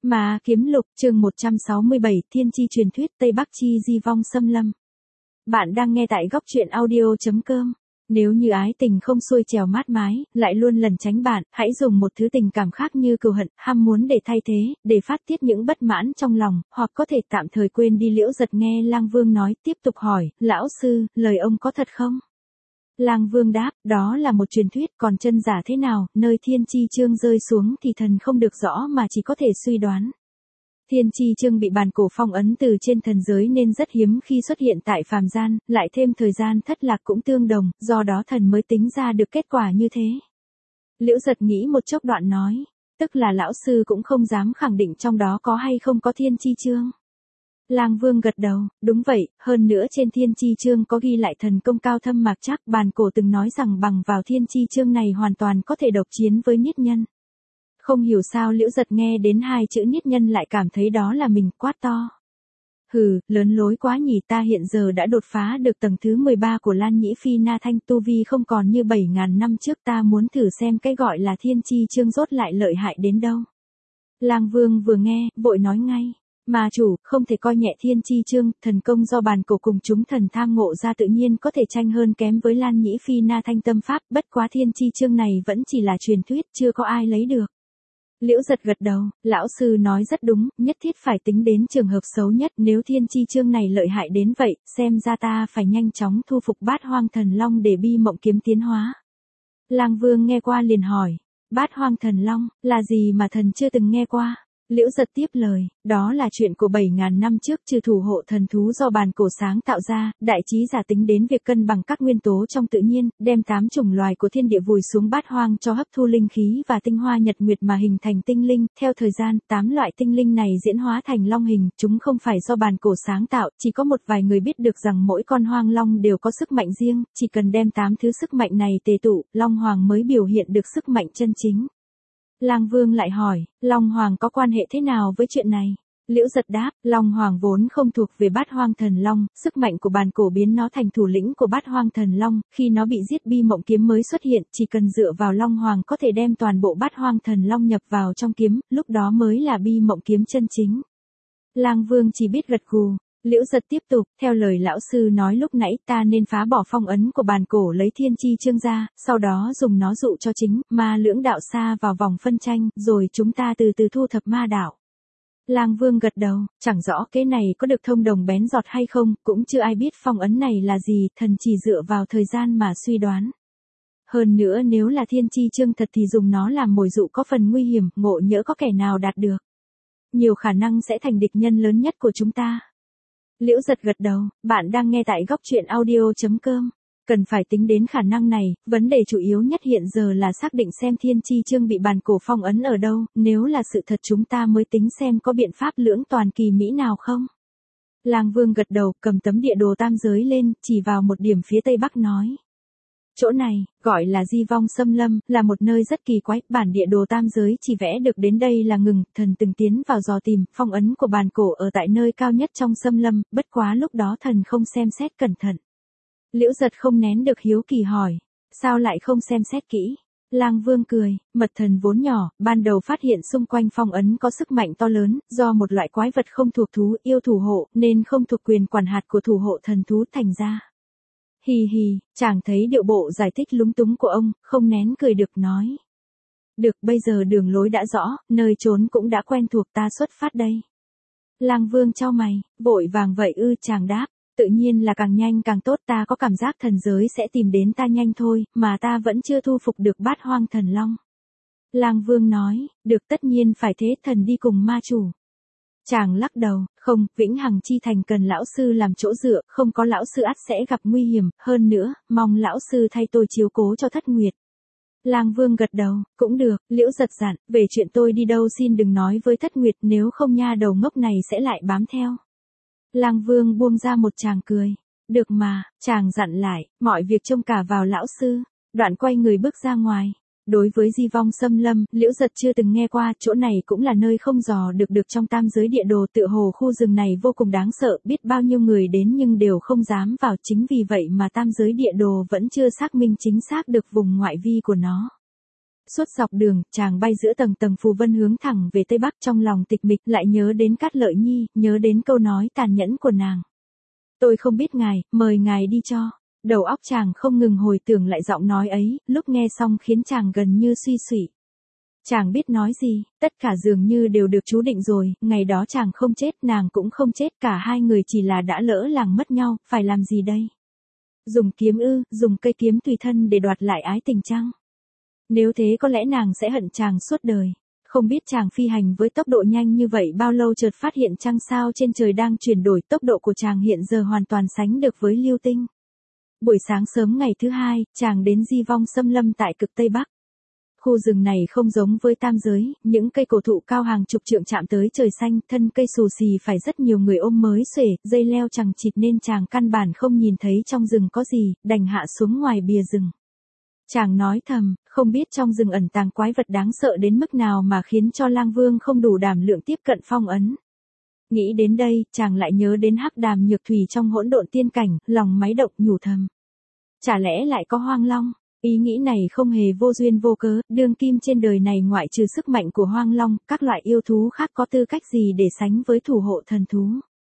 Mà kiếm lục chương 167 Thiên chi truyền thuyết Tây Bắc chi di vong xâm lâm. Bạn đang nghe tại góc truyện audio.com. Nếu như ái tình không xuôi trèo mát mái, lại luôn lẩn tránh bạn, hãy dùng một thứ tình cảm khác như cừu hận, ham muốn để thay thế, để phát tiết những bất mãn trong lòng, hoặc có thể tạm thời quên đi. Liễu Giật nghe Lang Vương nói, tiếp tục hỏi, lão sư, lời ông có thật không? Lang Vương đáp, đó là một truyền thuyết, còn chân giả thế nào, nơi thiên chi chương rơi xuống thì thần không được rõ mà chỉ có thể suy đoán. Thiên chi chương bị bàn cổ phong ấn từ trên thần giới nên rất hiếm khi xuất hiện tại phàm gian, lại thêm thời gian thất lạc cũng tương đồng, do đó thần mới tính ra được kết quả như thế. Liễu Giật nghĩ một chốc đoạn nói, tức là lão sư cũng không dám khẳng định trong đó có hay không có thiên chi chương. Lang Vương gật đầu, đúng vậy, hơn nữa trên thiên chi chương có ghi lại thần công cao thâm mạc chắc, bàn cổ từng nói rằng bằng vào thiên chi chương này hoàn toàn có thể độc chiến với niết nhân. Không hiểu sao Liễu Giật nghe đến hai chữ niết nhân lại cảm thấy đó là mình, quát to. Hừ, lớn lối quá nhỉ, ta hiện giờ đã đột phá được tầng thứ 13 của Lan Nhĩ Phi Na Thanh, tu vi không còn như 7.000 năm trước, ta muốn thử xem cái gọi là thiên chi chương rốt lại lợi hại đến đâu. Lang Vương vừa nghe, vội nói ngay. Mà chủ, không thể coi nhẹ thiên chi chương, thần công do bàn cổ cùng chúng thần tham ngộ ra tự nhiên có thể tranh hơn kém với Lan Nhĩ Phi Na Thanh tâm pháp, bất quá thiên chi chương này vẫn chỉ là truyền thuyết, chưa có ai lấy được. Liễu Giật gật đầu, lão sư nói rất đúng, nhất thiết phải tính đến trường hợp xấu nhất, nếu thiên chi chương này lợi hại đến vậy, xem ra ta phải nhanh chóng thu phục Bát Hoang Thần Long để bi mộng kiếm tiến hóa. Lang Vương nghe qua liền hỏi, Bát Hoang Thần Long, là gì mà thần chưa từng nghe qua? Liễu Giật tiếp lời, đó là chuyện của 7.000 năm trước, trừ thủ hộ thần thú do bàn cổ sáng tạo ra, đại trí giả tính đến việc cân bằng các nguyên tố trong tự nhiên, đem 8 chủng loài của thiên địa vùi xuống bát hoang cho hấp thu linh khí và tinh hoa nhật nguyệt mà hình thành tinh linh, theo thời gian, 8 loại tinh linh này diễn hóa thành long hình, chúng không phải do bàn cổ sáng tạo, chỉ có một vài người biết được rằng mỗi con hoang long đều có sức mạnh riêng, chỉ cần đem 8 thứ sức mạnh này tề tụ, long hoàng mới biểu hiện được sức mạnh chân chính. Lang Vương lại hỏi, Long Hoàng có quan hệ thế nào với chuyện này? Liễu Giật đáp, Long Hoàng vốn không thuộc về Bát Hoang Thần Long, sức mạnh của bàn cổ biến nó thành thủ lĩnh của Bát Hoang Thần Long, khi nó bị giết bi mộng kiếm mới xuất hiện, chỉ cần dựa vào Long Hoàng có thể đem toàn bộ Bát Hoang Thần Long nhập vào trong kiếm, lúc đó mới là bi mộng kiếm chân chính. Lang Vương chỉ biết gật gù. Liễu Giật tiếp tục, theo lời lão sư nói lúc nãy, ta nên phá bỏ phong ấn của bàn cổ, lấy thiên chi chương ra, sau đó dùng nó dụ cho chính ma lưỡng đạo xa vào vòng phân tranh, rồi chúng ta từ từ thu thập ma đạo. Lang Vương gật đầu, chẳng rõ kế này có được thông đồng bén giọt hay không, cũng chưa ai biết phong ấn này là gì, thần chỉ dựa vào thời gian mà suy đoán. Hơn nữa nếu là thiên chi chương thật thì dùng nó làm mồi dụ có phần nguy hiểm, ngộ nhỡ có kẻ nào đạt được. Nhiều khả năng sẽ thành địch nhân lớn nhất của chúng ta. Liễu Giật gật đầu, bạn đang nghe tại góc truyện audio.com. Cần phải tính đến khả năng này, vấn đề chủ yếu nhất hiện giờ là xác định xem thiên chi chương bị bàn cổ phong ấn ở đâu, nếu là sự thật chúng ta mới tính xem có biện pháp lưỡng toàn kỳ mỹ nào không. Lang Vương gật đầu, cầm tấm địa đồ tam giới lên, chỉ vào một điểm phía tây bắc nói. Chỗ này, gọi là di vong xâm lâm, là một nơi rất kỳ quái, bản địa đồ tam giới chỉ vẽ được đến đây là ngừng, thần từng tiến vào dò tìm, phong ấn của bàn cổ ở tại nơi cao nhất trong xâm lâm, bất quá lúc đó thần không xem xét cẩn thận. Liễu Giật không nén được hiếu kỳ hỏi, sao lại không xem xét kỹ? Lang Vương cười, mật thần vốn nhỏ, ban đầu phát hiện xung quanh phong ấn có sức mạnh to lớn, do một loại quái vật không thuộc thú yêu thủ hộ, nên không thuộc quyền quản hạt của thủ hộ thần thú thành ra. Hì hì, chàng thấy điệu bộ giải thích lúng túng của ông, không nén cười được nói. Được, bây giờ đường lối đã rõ, nơi trốn cũng đã quen thuộc, ta xuất phát đây. Lang Vương chau mày, vội vàng vậy ư? Chàng đáp, tự nhiên là càng nhanh càng tốt, ta có cảm giác thần giới sẽ tìm đến ta nhanh thôi, mà ta vẫn chưa thu phục được Bát Hoang Thần Long. Lang Vương nói, được, tất nhiên phải thế, thần đi cùng ma chủ. Chàng lắc đầu, không, Vĩnh Hằng Chi Thành cần lão sư làm chỗ dựa, không có lão sư ắt sẽ gặp nguy hiểm, hơn nữa, mong lão sư thay tôi chiếu cố cho Thất Nguyệt. Lang Vương gật đầu, cũng được. Liễu Giật dặn, về chuyện tôi đi đâu xin đừng nói với Thất Nguyệt, nếu không nha đầu ngốc này sẽ lại bám theo. Lang Vương buông ra một tràng cười, được mà, chàng dặn lại, mọi việc trông cả vào lão sư, đoạn quay người bước ra ngoài. Đối với di vong xâm lâm, Liễu Giật chưa từng nghe qua, chỗ này cũng là nơi không dò được trong tam giới địa đồ, tựa hồ khu rừng này vô cùng đáng sợ, biết bao nhiêu người đến nhưng đều không dám vào, chính vì vậy mà tam giới địa đồ vẫn chưa xác minh chính xác được vùng ngoại vi của nó. Suốt dọc đường, chàng bay giữa tầng tầng phù vân hướng thẳng về Tây Bắc, trong lòng tịch mịch, lại nhớ đến Cát Lợi Nhi, nhớ đến câu nói tàn nhẫn của nàng. Tôi không biết ngài, mời ngài đi cho. Đầu óc chàng không ngừng hồi tưởng lại giọng nói ấy, lúc nghe xong khiến chàng gần như suy sụy. Chàng biết nói gì, tất cả dường như đều được chú định rồi, ngày đó chàng không chết, nàng cũng không chết, cả hai người chỉ là đã lỡ làng mất nhau, phải làm gì đây? Dùng kiếm ư, dùng cây kiếm tùy thân để đoạt lại ái tình chăng? Nếu thế có lẽ nàng sẽ hận chàng suốt đời. Không biết chàng phi hành với tốc độ nhanh như vậy bao lâu, chợt phát hiện trăng sao trên trời đang chuyển đổi, tốc độ của chàng hiện giờ hoàn toàn sánh được với Lưu Tinh. Buổi sáng sớm ngày thứ hai, chàng đến Di Vong Xâm Lâm tại cực Tây Bắc. Khu rừng này không giống với tam giới, những cây cổ thụ cao hàng chục trượng chạm tới trời xanh, thân cây xù xì phải rất nhiều người ôm mới xuể, dây leo chằng chịt nên chàng căn bản không nhìn thấy trong rừng có gì, đành hạ xuống ngoài bìa rừng. Chàng nói thầm, không biết trong rừng ẩn tàng quái vật đáng sợ đến mức nào mà khiến cho Lang Vương không đủ đảm lượng tiếp cận phong ấn. Nghĩ đến đây, chàng lại nhớ đến Hắc Đàm Nhược Thủy trong Hỗn Độn Tiên Cảnh, lòng máy động nhủ thầm. Chả lẽ lại có Hoang Long? Ý nghĩ này không hề vô duyên vô cớ, đương kim trên đời này ngoại trừ sức mạnh của Hoang Long, các loại yêu thú khác có tư cách gì để sánh với thủ hộ thần thú.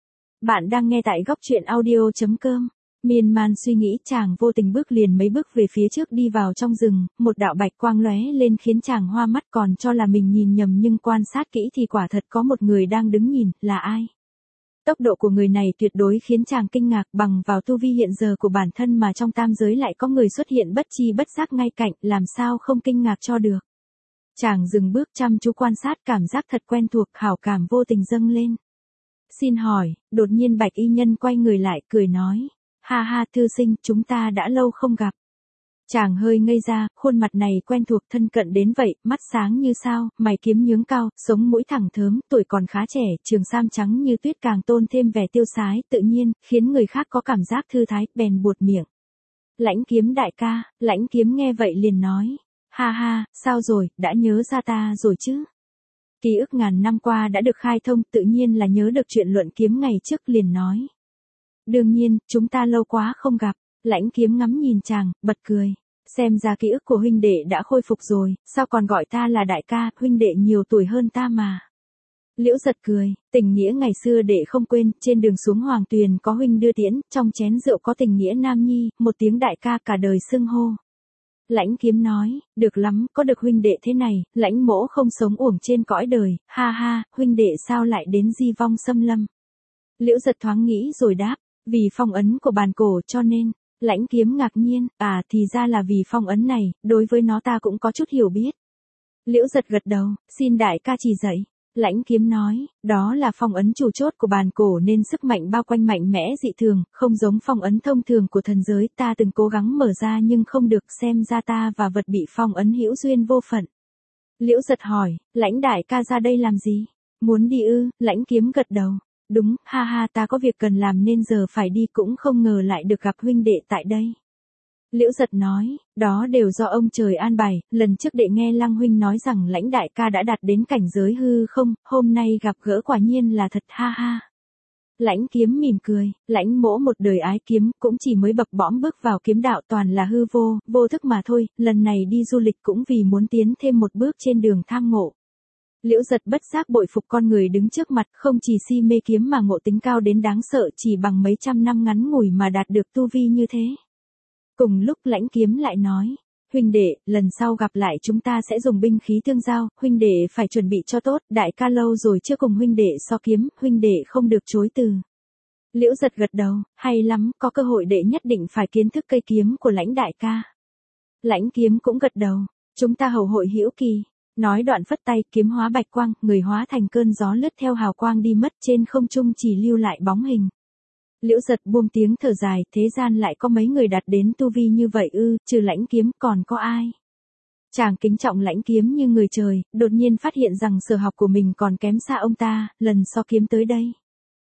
Bạn đang nghe tại góc truyện audio.com. Miên man suy nghĩ, chàng vô tình bước liền mấy bước về phía trước đi vào trong rừng, một đạo bạch quang lóe lên khiến chàng hoa mắt, còn cho là mình nhìn nhầm nhưng quan sát kỹ thì quả thật có một người đang đứng nhìn, là ai? Tốc độ của người này tuyệt đối khiến chàng kinh ngạc, bằng vào tu vi hiện giờ của bản thân mà trong tam giới lại có người xuất hiện bất chi bất giác ngay cạnh, làm sao không kinh ngạc cho được. Chàng dừng bước chăm chú quan sát, cảm giác thật quen thuộc, hảo cảm vô tình dâng lên. Xin hỏi, đột nhiên bạch y nhân quay người lại, cười nói. Ha ha, thư sinh, chúng ta đã lâu không gặp. Chàng hơi ngây ra, khuôn mặt này quen thuộc, thân cận đến vậy, mắt sáng như sao, mày kiếm nhướng cao, sống mũi thẳng thớm, tuổi còn khá trẻ, trường sam trắng như tuyết càng tôn thêm vẻ tiêu sái, tự nhiên, khiến người khác có cảm giác thư thái, bèn buột miệng. Lãnh Kiếm đại ca. Lãnh Kiếm nghe vậy liền nói. Ha ha, sao rồi, đã nhớ ra ta rồi chứ? Ký ức ngàn năm qua đã được khai thông, tự nhiên là nhớ được chuyện luận kiếm ngày trước, liền nói. Đương nhiên, chúng ta lâu quá không gặp. Lãnh Kiếm ngắm nhìn chàng, bật cười. Xem ra ký ức của huynh đệ đã khôi phục rồi, sao còn gọi ta là đại ca, huynh đệ nhiều tuổi hơn ta mà. Liễu Giật cười, tình nghĩa ngày xưa đệ không quên, trên đường xuống Hoàng Tuyền có huynh đưa tiễn, trong chén rượu có tình nghĩa nam nhi, một tiếng đại ca cả đời xưng hô. Lãnh Kiếm nói, được lắm, có được huynh đệ thế này, Lãnh mỗ không sống uổng trên cõi đời, ha ha, huynh đệ sao lại đến Di Vong Xâm Lâm. Liễu Giật thoáng nghĩ rồi đáp, vì phong ấn của bàn cổ cho nên. Lãnh Kiếm ngạc nhiên, thì ra là vì phong ấn này, đối với nó ta cũng có chút hiểu biết. Liễu Giật gật đầu, xin đại ca chỉ dạy. Lãnh Kiếm nói, đó là phong ấn chủ chốt của bàn cổ nên sức mạnh bao quanh mạnh mẽ dị thường, không giống phong ấn thông thường của thần giới, ta từng cố gắng mở ra nhưng không được, xem ra ta và vật bị phong ấn hữu duyên vô phận. Liễu Giật hỏi, Lãnh đại ca ra đây làm gì? Muốn đi ư? Lãnh Kiếm gật đầu. Đúng, ha ha, ta có việc cần làm nên giờ phải đi, cũng không ngờ lại được gặp huynh đệ tại đây. Liễu Giật nói, đó đều do ông trời an bài, lần trước đệ nghe Lăng huynh nói rằng Lãnh đại ca đã đạt đến cảnh giới hư không, hôm nay gặp gỡ quả nhiên là thật, ha ha. Lãnh Kiếm mỉm cười, Lãnh mỗ một đời ái kiếm, cũng chỉ mới bập bõm bước vào kiếm đạo, toàn là hư vô, vô thức mà thôi, lần này đi du lịch cũng vì muốn tiến thêm một bước trên đường tham ngộ. Liễu Giật bất giác bội phục con người đứng trước mặt, không chỉ si mê kiếm mà ngộ tính cao đến đáng sợ, chỉ bằng mấy trăm năm ngắn ngủi mà đạt được tu vi như thế. Cùng lúc Lãnh Kiếm lại nói, huynh đệ, lần sau gặp lại chúng ta sẽ dùng binh khí tương giao, huynh đệ phải chuẩn bị cho tốt, đại ca lâu rồi chưa cùng huynh đệ so kiếm, huynh đệ không được chối từ. Liễu Giật gật đầu, hay lắm, có cơ hội đệ nhất định phải kiến thức cây kiếm của Lãnh đại ca. Lãnh Kiếm cũng gật đầu, chúng ta hầu hội hữu kỳ. Nói đoạn phất tay, kiếm hóa bạch quang, người hóa thành cơn gió lướt theo hào quang đi mất, trên không trung chỉ lưu lại bóng hình. Liễu Giật buông tiếng thở dài, thế gian lại có mấy người đạt đến tu vi như vậy ư, trừ Lãnh Kiếm còn có ai? Chàng kính trọng Lãnh Kiếm như người trời, đột nhiên phát hiện rằng sở học của mình còn kém xa ông ta, lần so kiếm tới đây.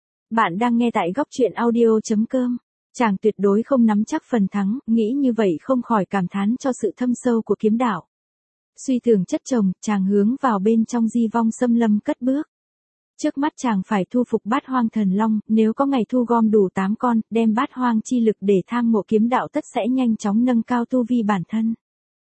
Bạn đang nghe tại góc truyện audio.com. Chàng tuyệt đối không nắm chắc phần thắng, nghĩ như vậy không khỏi cảm thán cho sự thâm sâu của kiếm đạo. Suy tưởng chất chồng, chàng hướng vào bên trong Di Vong Xâm Lâm cất bước. Trước mắt chàng phải thu phục Bát Hoang Thần Long, nếu có ngày thu gom đủ 8 con, đem Bát Hoang chi lực để tham ngộ kiếm đạo tất sẽ nhanh chóng nâng cao tu vi bản thân.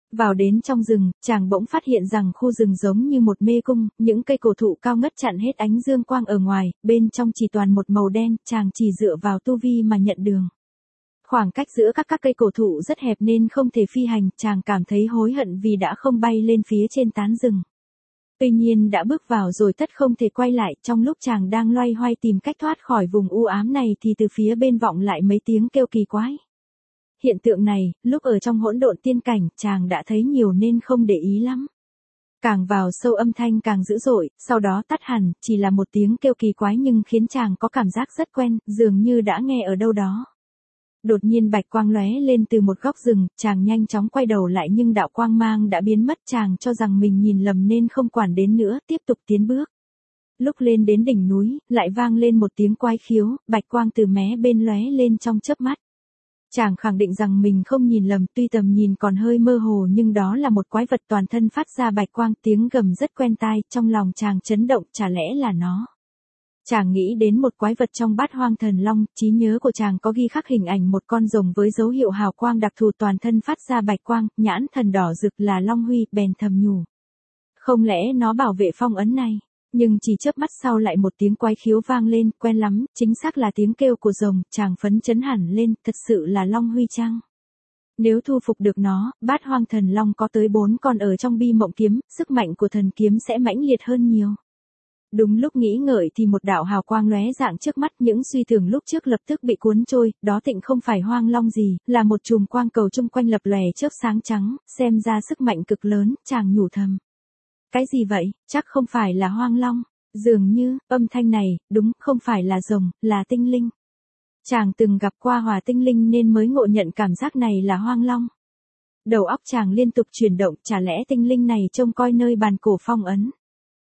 Vào đến trong rừng, chàng bỗng phát hiện rằng khu rừng giống như một mê cung, những cây cổ thụ cao ngất chặn hết ánh dương quang ở ngoài, bên trong chỉ toàn một màu đen, chàng chỉ dựa vào tu vi mà nhận đường. Khoảng cách giữa các cây cổ thụ rất hẹp nên không thể phi hành, chàng cảm thấy hối hận vì đã không bay lên phía trên tán rừng. Tuy nhiên đã bước vào rồi tất không thể quay lại, trong lúc chàng đang loay hoay tìm cách thoát khỏi vùng u ám này thì từ phía bên vọng lại mấy tiếng kêu kỳ quái. Hiện tượng này, lúc ở trong hỗn độn tiên cảnh, chàng đã thấy nhiều nên không để ý lắm. Càng vào sâu âm thanh càng dữ dội, sau đó tắt hẳn, chỉ là một tiếng kêu kỳ quái nhưng khiến chàng có cảm giác rất quen, dường như đã nghe ở đâu đó. Đột nhiên bạch quang lóe lên từ một góc rừng, chàng nhanh chóng quay đầu lại nhưng đạo quang mang đã biến mất, chàng cho rằng mình nhìn lầm nên không quản đến nữa, tiếp tục tiến bước. Lúc lên đến đỉnh núi, lại vang lên một tiếng quái khiếu, bạch quang từ mé bên lóe lên trong chớp mắt. Chàng khẳng định rằng mình không nhìn lầm, tuy tầm nhìn còn hơi mơ hồ nhưng đó là một quái vật toàn thân phát ra bạch quang, tiếng gầm rất quen tai, trong lòng chàng chấn động, chả lẽ là nó. Chàng nghĩ đến một quái vật trong Bát Hoang Thần Long, trí nhớ của chàng có ghi khắc hình ảnh một con rồng với dấu hiệu hào quang đặc thù toàn thân phát ra bạch quang, nhãn thần đỏ rực là Long Huy, bèn thầm nhủ. Không lẽ nó bảo vệ phong ấn này? Nhưng chỉ chớp mắt sau lại một tiếng quái khiếu vang lên, quen lắm, chính xác là tiếng kêu của rồng, chàng phấn chấn hẳn lên, thật sự là Long Huy chăng? Nếu thu phục được nó, Bát Hoang Thần Long có tới 4 con ở trong bi mộng kiếm, sức mạnh của thần kiếm sẽ mãnh liệt hơn nhiều. Đúng lúc nghĩ ngợi thì một đạo hào quang lóe dạng trước mắt, những suy tưởng lúc trước lập tức bị cuốn trôi, đó tịnh không phải hoang long gì, là một chùm quang cầu chung quanh lập lòe chớp sáng trắng, xem ra sức mạnh cực lớn, chàng nhủ thầm. Cái gì vậy, chắc không phải là hoang long, dường như, âm thanh này, đúng, không phải là rồng, là tinh linh. Chàng từng gặp qua hỏa tinh linh nên mới ngộ nhận cảm giác này là hoang long. Đầu óc chàng liên tục chuyển động, chả lẽ tinh linh này trông coi nơi bàn cổ phong ấn.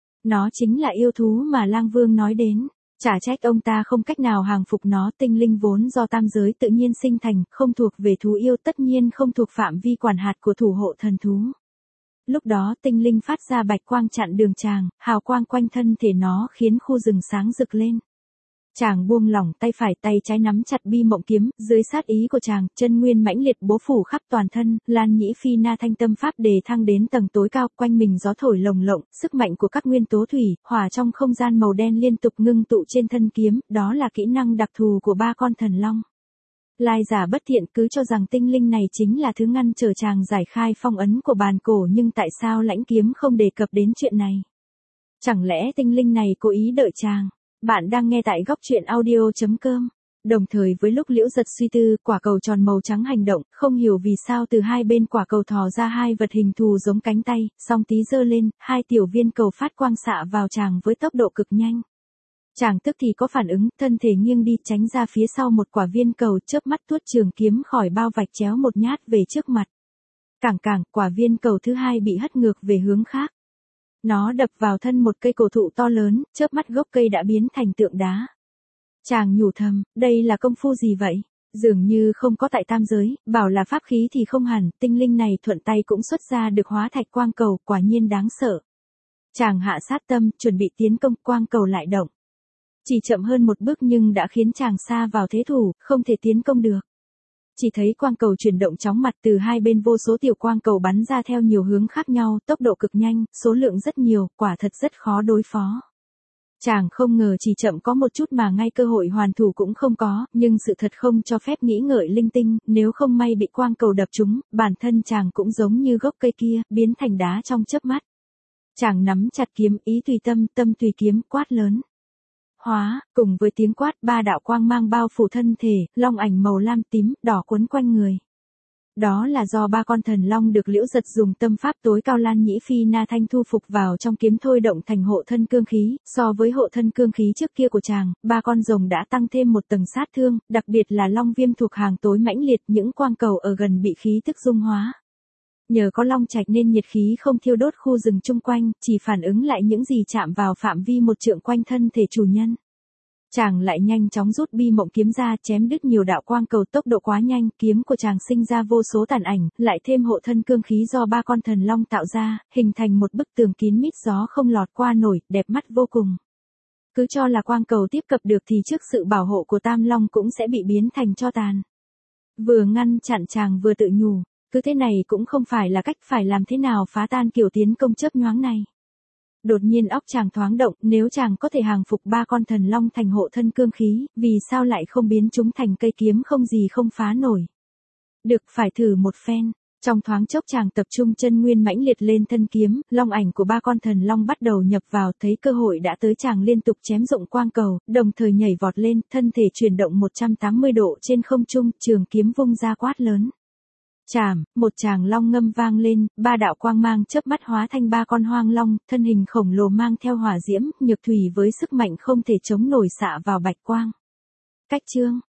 Nó chính là yêu thú mà Lang Vương nói đến, chả trách ông ta không cách nào hàng phục nó, tinh linh vốn do tam giới tự nhiên sinh thành, không thuộc về thú yêu, tất nhiên không thuộc phạm vi quản hạt của thủ hộ thần thú. Lúc đó tinh linh phát ra bạch quang chặn đường chàng, hào quang quanh thân thể nó khiến khu rừng sáng rực lên. Chàng buông lỏng tay phải, tay trái nắm chặt bi mộng kiếm, dưới sát ý của chàng, chân nguyên mãnh liệt bố phủ khắp toàn thân, Lan Nhĩ Phi Na Thanh Tâm Pháp đề thăng đến tầng tối cao, quanh mình gió thổi lồng lộng, sức mạnh của các nguyên tố thủy, hỏa trong không gian màu đen liên tục ngưng tụ trên thân kiếm, đó là kỹ năng đặc thù của 3 con thần long. Lai giả bất thiện cứ cho rằng tinh linh này chính là thứ ngăn trở chàng giải khai phong ấn của bàn cổ, nhưng tại sao Lãnh Kiếm không đề cập đến chuyện này? Chẳng lẽ tinh linh này cố ý đợi chàng? Bạn đang nghe tại góc truyện audio.com. Đồng thời với lúc Liễu Giật suy tư, quả cầu tròn màu trắng hành động, không hiểu vì sao từ hai bên quả cầu thò ra hai vật hình thù giống cánh tay, song tí giơ lên, hai tiểu viên cầu phát quang xạ vào chàng với tốc độ cực nhanh. Chàng tức thì có phản ứng, thân thể nghiêng đi tránh ra phía sau một quả viên cầu, chớp mắt tuốt trường kiếm khỏi bao vạch chéo một nhát về trước mặt. Cảng, quả viên cầu thứ hai bị hất ngược về hướng khác. Nó đập vào thân một cây cổ thụ to lớn, chớp mắt gốc cây đã biến thành tượng đá. Chàng nhủ thầm, đây là công phu gì vậy? Dường như không có tại tam giới, bảo là pháp khí thì không hẳn, tinh linh này thuận tay cũng xuất ra được hóa thạch quang cầu, quả nhiên đáng sợ. Chàng hạ sát tâm, chuẩn bị tiến công, quang cầu lại động. Chỉ chậm hơn một bước nhưng đã khiến chàng sa vào thế thủ, không thể tiến công được. Chỉ thấy quang cầu chuyển động chóng mặt, từ hai bên vô số tiểu quang cầu bắn ra theo nhiều hướng khác nhau, tốc độ cực nhanh, số lượng rất nhiều, quả thật rất khó đối phó. Chàng không ngờ chỉ chậm có một chút mà ngay cơ hội hoàn thủ cũng không có, nhưng sự thật không cho phép nghĩ ngợi linh tinh, nếu không may bị quang cầu đập trúng, bản thân chàng cũng giống như gốc cây kia, biến thành đá trong chớp mắt. Chàng nắm chặt kiếm, ý tùy tâm, tâm tùy kiếm, quát lớn. Hóa, cùng với tiếng quát, 3 đạo quang mang bao phủ thân thể, long ảnh màu lam tím, đỏ quấn quanh người. Đó là do 3 con thần long được Liễu Giật dùng tâm pháp tối cao Lan Nhĩ Phi Na Thanh thu phục vào trong kiếm thôi động thành hộ thân cương khí, so với hộ thân cương khí trước kia của chàng, 3 con rồng đã tăng thêm một tầng sát thương, đặc biệt là long viêm thuộc hàng tối mãnh liệt, những quang cầu ở gần bị khí tức dung hóa. Nhờ có long trạch nên nhiệt khí không thiêu đốt khu rừng chung quanh, chỉ phản ứng lại những gì chạm vào phạm vi một trượng quanh thân thể chủ nhân. Chàng lại nhanh chóng rút bi mộng kiếm ra, chém đứt nhiều đạo quang cầu, tốc độ quá nhanh, kiếm của chàng sinh ra vô số tàn ảnh, lại thêm hộ thân cương khí do 3 con thần long tạo ra, hình thành một bức tường kín mít gió không lọt qua nổi, đẹp mắt vô cùng. Cứ cho là quang cầu tiếp cận được thì trước sự bảo hộ của Tam Long cũng sẽ bị biến thành tro tàn. Vừa ngăn chặn chàng vừa tự nhủ, Cứ thế này cũng không phải là cách, phải làm thế nào phá tan kiểu tiến công chớp nhoáng này. Đột nhiên óc chàng thoáng động, nếu chàng có thể hàng phục 3 con thần long thành hộ thân cương khí, vì sao lại không biến chúng thành cây kiếm không gì không phá nổi. Được, phải thử một phen. Trong thoáng chốc chàng tập trung chân nguyên mãnh liệt lên thân kiếm, long ảnh của 3 con thần long bắt đầu nhập vào, thấy cơ hội đã tới chàng liên tục chém dụng quang cầu, đồng thời nhảy vọt lên, thân thể chuyển động 180 độ trên không trung, trường kiếm vung ra quát lớn. Chảm, một tràng long ngâm vang lên, 3 đạo quang mang chớp mắt hóa thành 3 con hoang long, thân hình khổng lồ mang theo hỏa diễm, nhược thủy với sức mạnh không thể chống nổi xạ vào bạch quang. Cách chương